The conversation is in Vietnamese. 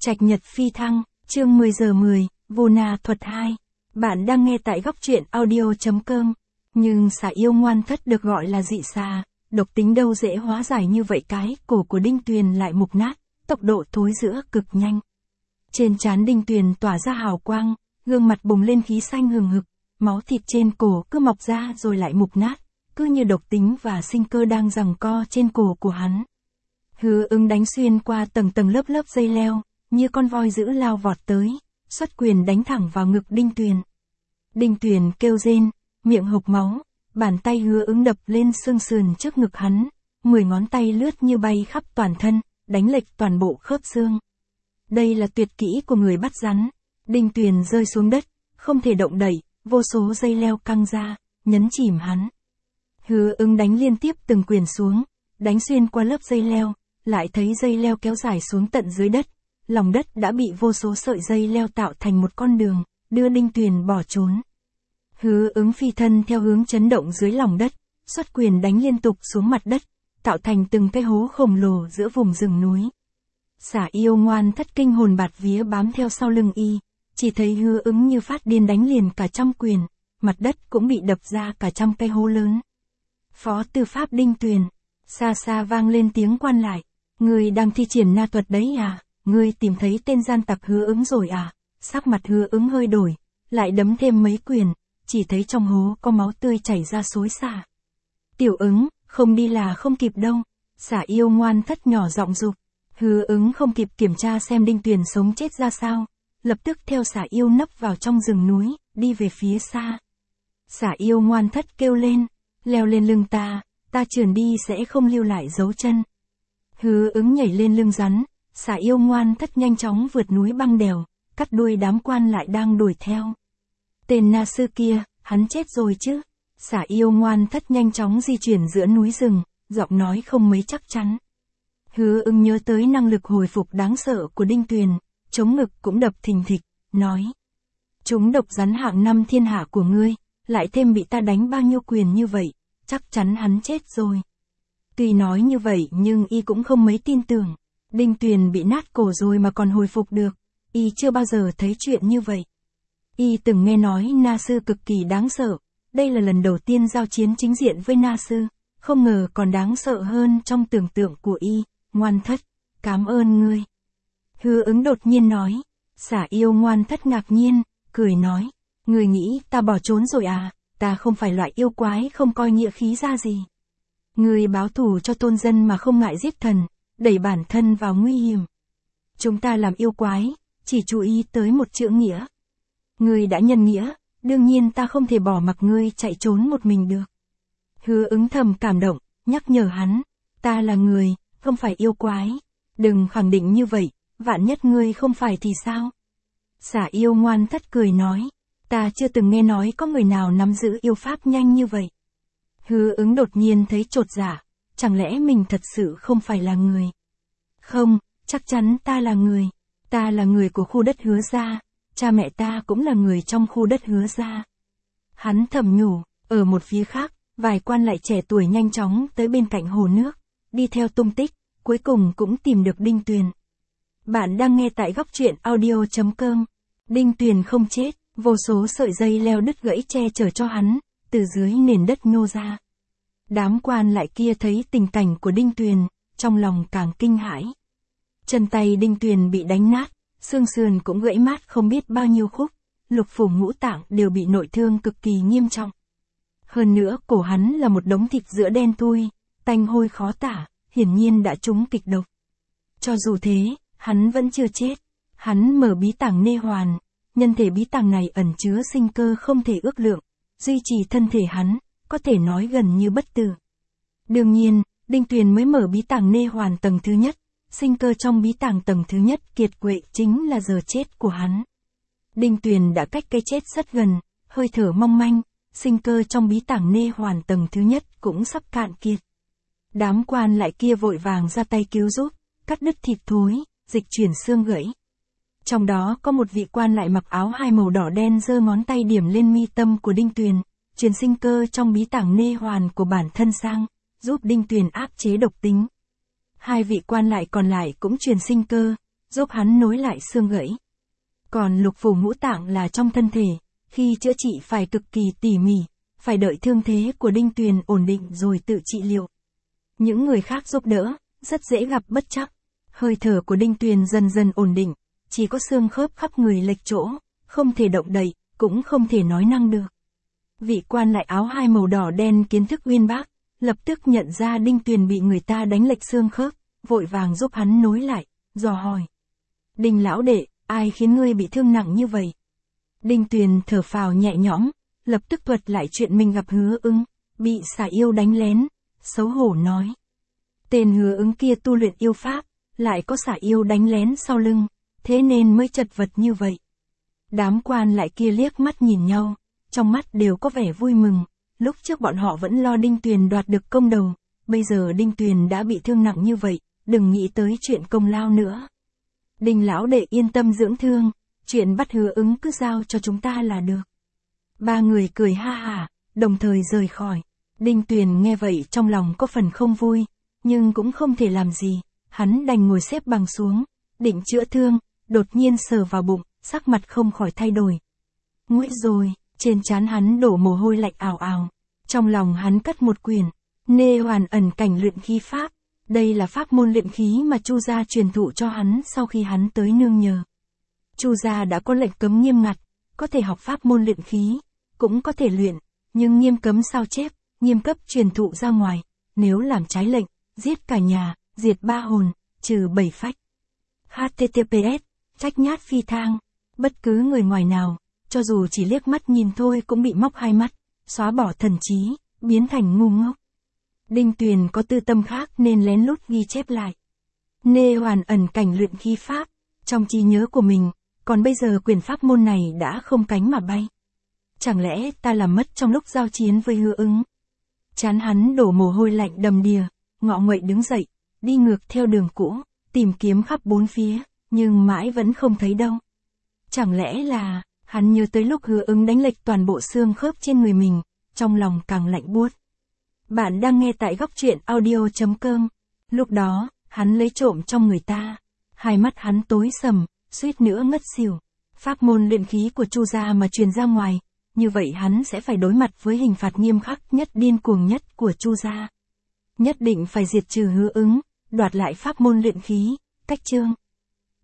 Trạch Nhật Phi Thăng, chương 10 giờ 10, Vô Na thuật 2. Bạn đang nghe tại góc truyện audio.com. Nhưng xà yêu ngoan thất được gọi là dị xà, độc tính đâu dễ hóa giải như vậy, cái cổ của Đinh Tuyền lại mục nát, tốc độ thối rữa cực nhanh. Trên trán Đinh Tuyền tỏa ra hào quang, gương mặt bùng lên khí xanh hừng hực, máu thịt trên cổ cứ mọc ra rồi lại mục nát, cứ như độc tính và sinh cơ đang giằng co trên cổ của hắn. Hứa Ứng đánh xuyên qua tầng tầng lớp lớp dây leo, như con voi dữ lao vọt tới, xuất quyền đánh thẳng vào ngực Đinh Tuyền. Đinh Tuyền kêu rên, miệng hộc máu, bàn tay Hứa Ứng đập lên xương sườn trước ngực hắn, 10 ngón tay lướt như bay khắp toàn thân, đánh lệch toàn bộ khớp xương. Đây là tuyệt kỹ của người bắt rắn. Đinh Tuyền rơi xuống đất, không thể động đậy, vô số dây leo căng ra, nhấn chìm hắn. Hứa Ứng đánh liên tiếp từng quyền xuống, đánh xuyên qua lớp dây leo, lại thấy dây leo kéo dài xuống tận dưới đất. Lòng đất đã bị vô số sợi dây leo tạo thành một con đường, đưa Đinh Tuyền bỏ trốn. Hứa Ứng phi thân theo hướng chấn động dưới lòng đất, xuất quyền đánh liên tục xuống mặt đất, tạo thành từng cái hố khổng lồ giữa vùng rừng núi. Xà yêu ngoan thất kinh hồn bạt vía bám theo sau lưng y, chỉ thấy Hứa Ứng như phát điên đánh liền cả trăm quyền, mặt đất cũng bị đập ra cả trăm cái hố lớn. Phó tư pháp Đinh Tuyền, xa xa vang lên tiếng quan lại, người đang thi triển na thuật đấy à? Ngươi tìm thấy tên gian tặc Hứa Ứng rồi à? Sắc mặt Hứa Ứng hơi đổi, lại đấm thêm mấy quyền, chỉ thấy trong hố có máu tươi chảy ra xối xả. Tiểu Ứng, không đi là không kịp đâu. Xà yêu ngoan thất nhỏ giọng giục. Hứa Ứng không kịp kiểm tra xem Đinh Tuyền sống chết ra sao, lập tức theo xà yêu nấp vào trong rừng núi, đi về phía xa. Xà yêu ngoan thất kêu lên, leo lên lưng ta trườn đi sẽ không lưu lại dấu chân. Hứa Ứng nhảy lên lưng rắn. Xà yêu ngoan thất nhanh chóng vượt núi băng đèo, cắt đuôi đám quan lại đang đuổi theo. Tên na sư kia, hắn chết rồi chứ? Xà yêu ngoan thất nhanh chóng di chuyển giữa núi rừng, giọng nói không mấy chắc chắn. Hứa Ứng nhớ tới năng lực hồi phục đáng sợ của Đinh Tuyền, chống ngực cũng đập thình thịch, nói. Chúng độc rắn hạng 5 thiên hạ của ngươi, lại thêm bị ta đánh bao nhiêu quyền như vậy, chắc chắn hắn chết rồi. Tuy nói như vậy nhưng y cũng không mấy tin tưởng. Đinh Tuyền bị nát cổ rồi mà còn hồi phục được, y chưa bao giờ thấy chuyện như vậy. Y từng nghe nói na sư cực kỳ đáng sợ, đây là lần đầu tiên giao chiến chính diện với na sư, không ngờ còn đáng sợ hơn trong tưởng tượng của y. Ngoan thất, cảm ơn ngươi. Hứa Ứng đột nhiên nói. Xà yêu ngoan thất ngạc nhiên, cười nói, ngươi nghĩ ta bỏ trốn rồi à? Ta không phải loại yêu quái không coi nghĩa khí ra gì. Ngươi báo thù cho tôn dân mà không ngại giết thần, đẩy bản thân vào nguy hiểm. Chúng ta làm yêu quái, chỉ chú ý tới một chữ nghĩa. Ngươi đã nhân nghĩa, đương nhiên ta không thể bỏ mặc ngươi chạy trốn một mình được. Hứa Ứng thầm cảm động, nhắc nhở hắn, ta là người, không phải yêu quái. Đừng khẳng định như vậy, vạn nhất ngươi không phải thì sao? Xà yêu ngoan thất cười nói, ta chưa từng nghe nói có người nào nắm giữ yêu pháp nhanh như vậy. Hứa Ứng đột nhiên thấy chột dạ. Chẳng lẽ mình thật sự không phải là người? Không, chắc chắn ta là người. Ta là người của khu đất Hứa gia, cha mẹ ta cũng là người trong khu đất Hứa gia. Hắn thầm nhủ, ở một phía khác, vài quan lại trẻ tuổi nhanh chóng tới bên cạnh hồ nước, đi theo tung tích, cuối cùng cũng tìm được Đinh Tuyền. Bạn đang nghe tại góc truyện audio.com. Đinh Tuyền không chết, vô số sợi dây leo đứt gãy che chở cho hắn, từ dưới nền đất nhô ra. Đám quan lại kia thấy tình cảnh của Đinh Tuyền, trong lòng càng kinh hãi. Chân tay Đinh Tuyền bị đánh nát, xương sườn cũng gãy mát không biết bao nhiêu khúc, lục phủ ngũ tạng đều bị nội thương cực kỳ nghiêm trọng. Hơn nữa cổ hắn là một đống thịt giữa đen thui, tanh hôi khó tả, hiển nhiên đã trúng kịch độc. Cho dù thế, hắn vẫn chưa chết. Hắn mở bí tàng nê hoàn, nhân thể bí tàng này ẩn chứa sinh cơ không thể ước lượng, duy trì thân thể hắn, có thể nói gần như bất tử. Đương nhiên, Đinh Tuyền mới mở bí tàng nê hoàn tầng thứ nhất, sinh cơ trong bí tàng tầng thứ nhất kiệt quệ chính là giờ chết của hắn. Đinh Tuyền đã cách cái chết rất gần, hơi thở mong manh, sinh cơ trong bí tàng nê hoàn tầng thứ nhất cũng sắp cạn kiệt. Đám quan lại kia vội vàng ra tay cứu giúp, cắt đứt thịt thối, dịch chuyển xương gãy. Trong đó có một vị quan lại mặc áo hai màu đỏ đen giơ ngón tay điểm lên mi tâm của Đinh Tuyền, truyền sinh cơ trong bí tàng nê hoàn của bản thân sang, giúp Đinh Tuyền áp chế độc tính. Hai vị quan lại còn lại cũng truyền sinh cơ, giúp hắn nối lại xương gãy. Còn lục phủ ngũ tạng là trong thân thể, khi chữa trị phải cực kỳ tỉ mỉ, phải đợi thương thế của Đinh Tuyền ổn định rồi tự trị liệu. Những người khác giúp đỡ, rất dễ gặp bất trắc. Hơi thở của Đinh Tuyền dần dần ổn định, chỉ có xương khớp khắp người lệch chỗ, không thể động đậy, cũng không thể nói năng được. Vị quan lại áo hai màu đỏ đen kiến thức uyên bác, lập tức nhận ra Đinh Tuyền bị người ta đánh lệch xương khớp, vội vàng giúp hắn nối lại, dò hỏi. Đinh lão đệ, ai khiến ngươi bị thương nặng như vậy? Đinh Tuyền thở phào nhẹ nhõm, lập tức thuật lại chuyện mình gặp Hứa Ứng, bị xà yêu đánh lén, xấu hổ nói. Tên Hứa Ứng kia tu luyện yêu pháp, lại có xà yêu đánh lén sau lưng, thế nên mới chật vật như vậy. Đám quan lại kia liếc mắt nhìn nhau, trong mắt đều có vẻ vui mừng, lúc trước bọn họ vẫn lo Đinh Tuyền đoạt được công đầu, bây giờ Đinh Tuyền đã bị thương nặng như vậy, đừng nghĩ tới chuyện công lao nữa. Đinh lão đệ yên tâm dưỡng thương, chuyện bắt Hứa Ứng cứ giao cho chúng ta là được. Ba người cười ha hả, đồng thời rời khỏi. Đinh Tuyền nghe vậy trong lòng có phần không vui, nhưng cũng không thể làm gì, hắn đành ngồi xếp bằng xuống, định chữa thương, đột nhiên sờ vào bụng, sắc mặt không khỏi thay đổi. Nguy rồi, trên trán hắn đổ mồ hôi lạnh ào ào, trong lòng hắn cất một quyển, Nê Hoàn Ẩn Cảnh Luyện Khí Pháp. Đây là pháp môn luyện khí mà Chu gia truyền thụ cho hắn sau khi hắn tới nương nhờ. Chu gia đã có lệnh cấm nghiêm ngặt, có thể học pháp môn luyện khí, cũng có thể luyện, nhưng nghiêm cấm sao chép, nghiêm cấp truyền thụ ra ngoài, nếu làm trái lệnh, giết cả nhà, diệt 3 hồn, trừ 7 phách. https, trách nhát phi thang, bất cứ người ngoài nào, cho dù chỉ liếc mắt nhìn thôi cũng bị móc hai mắt, xóa bỏ thần trí, biến thành ngu ngốc. Đinh Tuyền có tư tâm khác nên lén lút ghi chép lại. Nê Hoàn Ẩn Cảnh Luyện Khí Pháp, trong trí nhớ của mình, còn bây giờ quyền pháp môn này đã không cánh mà bay. Chẳng lẽ ta làm mất trong lúc giao chiến với Hứa Ứng? Trán hắn đổ mồ hôi lạnh đầm đìa, ngọ nguậy đứng dậy, đi ngược theo đường cũ, tìm kiếm khắp bốn phía, nhưng mãi vẫn không thấy đâu. Chẳng lẽ là, hắn nhớ tới lúc Hứa Ứng đánh lệch toàn bộ xương khớp trên người mình, trong lòng càng lạnh buốt. Bạn đang nghe tại góc truyện audio.com. Lúc đó, hắn lấy trộm trong người ta. Hai mắt hắn tối sầm, suýt nữa ngất xỉu. Pháp môn luyện khí của Chu gia mà truyền ra ngoài, như vậy hắn sẽ phải đối mặt với hình phạt nghiêm khắc nhất điên cuồng nhất của Chu gia. Nhất định phải diệt trừ Hứa Ứng, đoạt lại pháp môn luyện khí, cách chương.